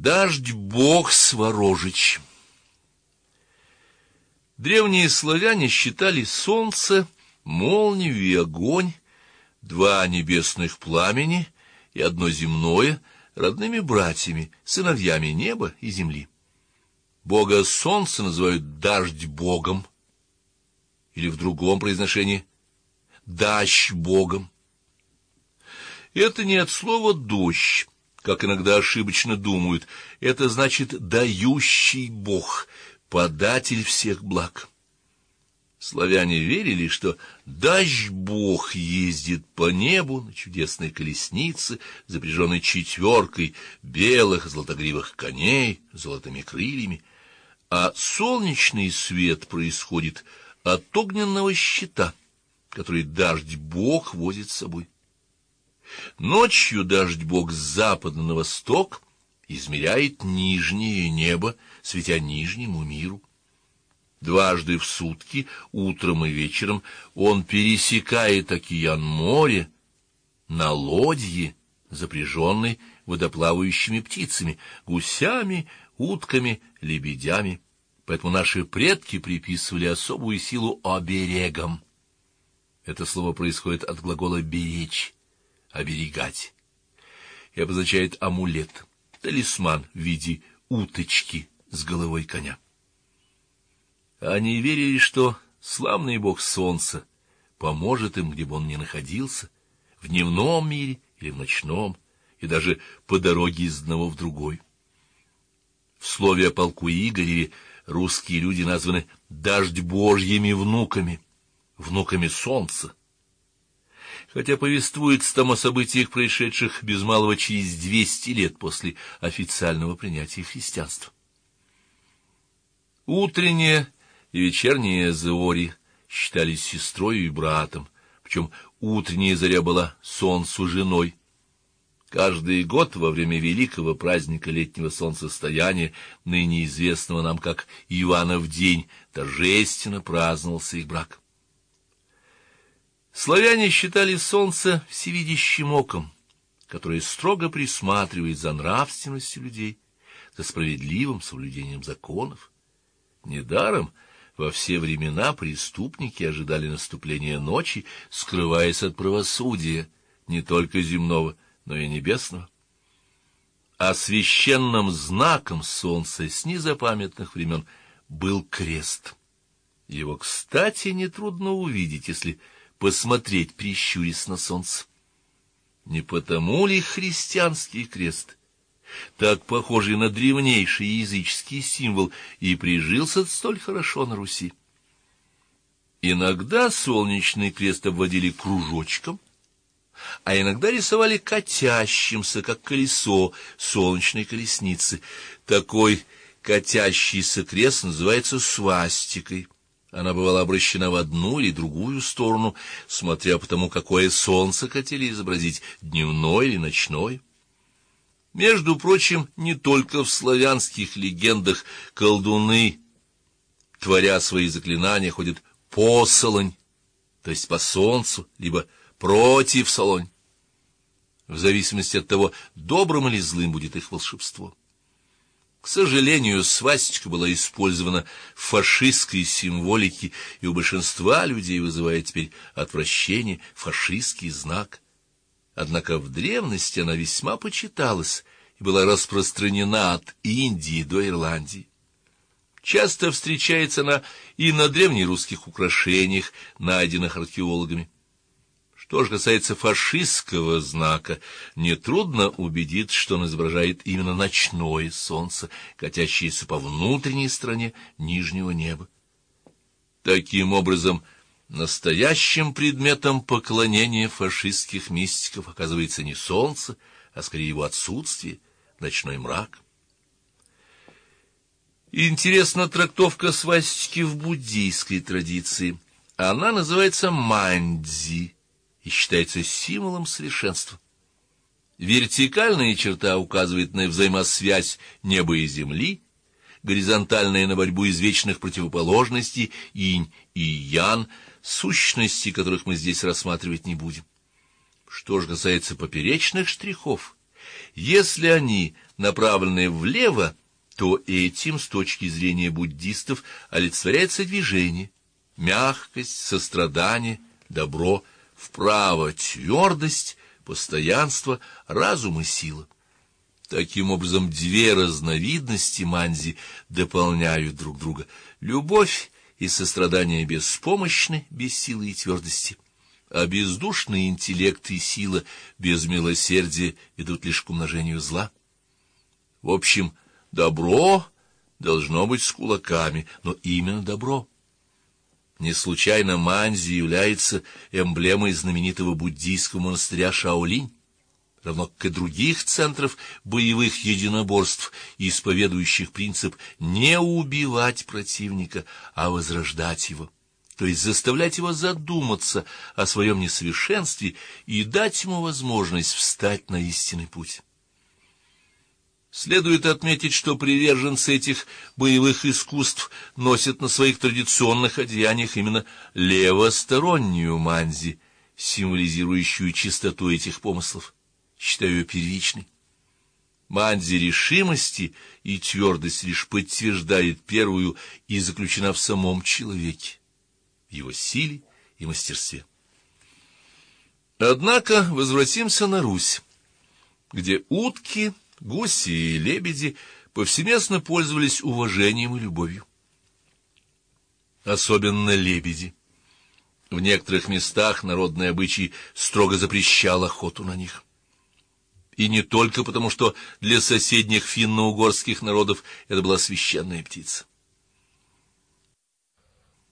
Дождь-бог Сворожич. Древние славяне считали солнце, молнию и огонь, два небесных пламени и одно земное, родными братьями, сыновьями неба и земли. Бога солнца называют дождь-богом, или в другом произношении дождь-богом. Это не от слова «дождь», как иногда ошибочно думают, это значит «дающий Бог», податель всех благ. Славяне верили, что дождь-бог ездит по небу на чудесной колеснице, запряженной четверкой белых золотогривых коней с золотыми крыльями, а солнечный свет происходит от огненного щита, который дождь-бог возит с собой. Ночью дождь-бог с запада на восток измеряет нижнее небо, светя нижнему миру. Дважды в сутки, утром и вечером, он пересекает океан-море на лодье, запряженной водоплавающими птицами, гусями, утками, лебедями. Поэтому наши предки приписывали особую силу оберегам. Это слово происходит от глагола «беречь», «оберегать», и обозначает амулет, талисман в виде уточки с головой коня. Они верили, что славный бог солнца поможет им, где бы он ни находился, в дневном мире или в ночном, и даже по дороге из одного в другой. В слове о полку Игореве русские люди названы дождь-божьими внуками, внуками солнца. Хотя повествуется там о событиях, происшедших без малого через 200 лет после официального принятия христианства. Утренние и вечерние зори считались сестрой и братом, причем утренняя заря была солнцу женой. Каждый год во время великого праздника летнего солнцестояния, ныне известного нам как Иванов день, торжественно праздновался их брак. Славяне считали солнце всевидящим оком, которое строго присматривает за нравственностью людей, за справедливым соблюдением законов. Недаром во все времена преступники ожидали наступления ночи, скрываясь от правосудия, не только земного, но и небесного. А священным знаком солнца с незапамятных времен был крест. Его, кстати, нетрудно увидеть, если посмотреть, прищурясь на солнце. Не потому ли христианский крест, так похожий на древнейший языческий символ, и прижился столь хорошо на Руси? Иногда солнечный крест обводили кружочком, а иногда рисовали катящимся, как колесо солнечной колесницы. Такой катящийся крест называется свастикой. Она бывала обращена в одну или другую сторону, смотря по тому, какое солнце хотели изобразить, дневное или ночное. Между прочим, не только в славянских легендах колдуны, творя свои заклинания, ходят посолонь, то есть по солнцу, либо против солонь, в зависимости от того, добрым или злым будет их волшебство. К сожалению, свастика была использована в фашистской символике, и у большинства людей вызывает теперь отвращение фашистский знак. Однако в древности она весьма почиталась и была распространена от Индии до Ирландии. Часто встречается она и на древнерусских украшениях, найденных археологами. Что же касается фашистского знака, нетрудно убедиться, что он изображает именно ночное солнце, катящееся по внутренней стороне нижнего неба. Таким образом, настоящим предметом поклонения фашистских мистиков оказывается не солнце, а скорее его отсутствие, ночной мрак. Интересна трактовка свастики в буддийской традиции. Она называется мандзи и считается символом совершенства. Вертикальная черта указывает на взаимосвязь неба и земли, горизонтальная — на борьбу извечных противоположностей инь и ян, сущности которых мы здесь рассматривать не будем. Что же касается поперечных штрихов, если они направленное влево, то этим, с точки зрения буддистов, олицетворяется движение, мягкость, сострадание, добро, вправо твердость, постоянство, разум и сила. Таким образом, две разновидности манзи дополняют друг друга. Любовь и сострадание беспомощны, без силы и твердости, а бездушный интеллект и сила без милосердия ведут лишь к умножению зла. В общем, добро должно быть с кулаками, но именно добро. Не случайно манзи является эмблемой знаменитого буддийского монастыря Шаолинь, равно как и других центров боевых единоборств, исповедующих принцип не убивать противника, а возрождать его, то есть заставлять его задуматься о своем несовершенстве и дать ему возможность встать на истинный путь. Следует отметить, что приверженцы этих боевых искусств носят на своих традиционных одеяниях именно левостороннюю манзи, символизирующую чистоту этих помыслов. Считаю ее первичной. Манзи решимости и твердость лишь подтверждает первую и заключена в самом человеке, в его силе и мастерстве. Однако возвратимся на Русь, где утки, гуси и лебеди повсеместно пользовались уважением и любовью. Особенно лебеди. В некоторых местах народный обычай строго запрещал охоту на них. И не только потому, что для соседних финно-угорских народов это была священная птица.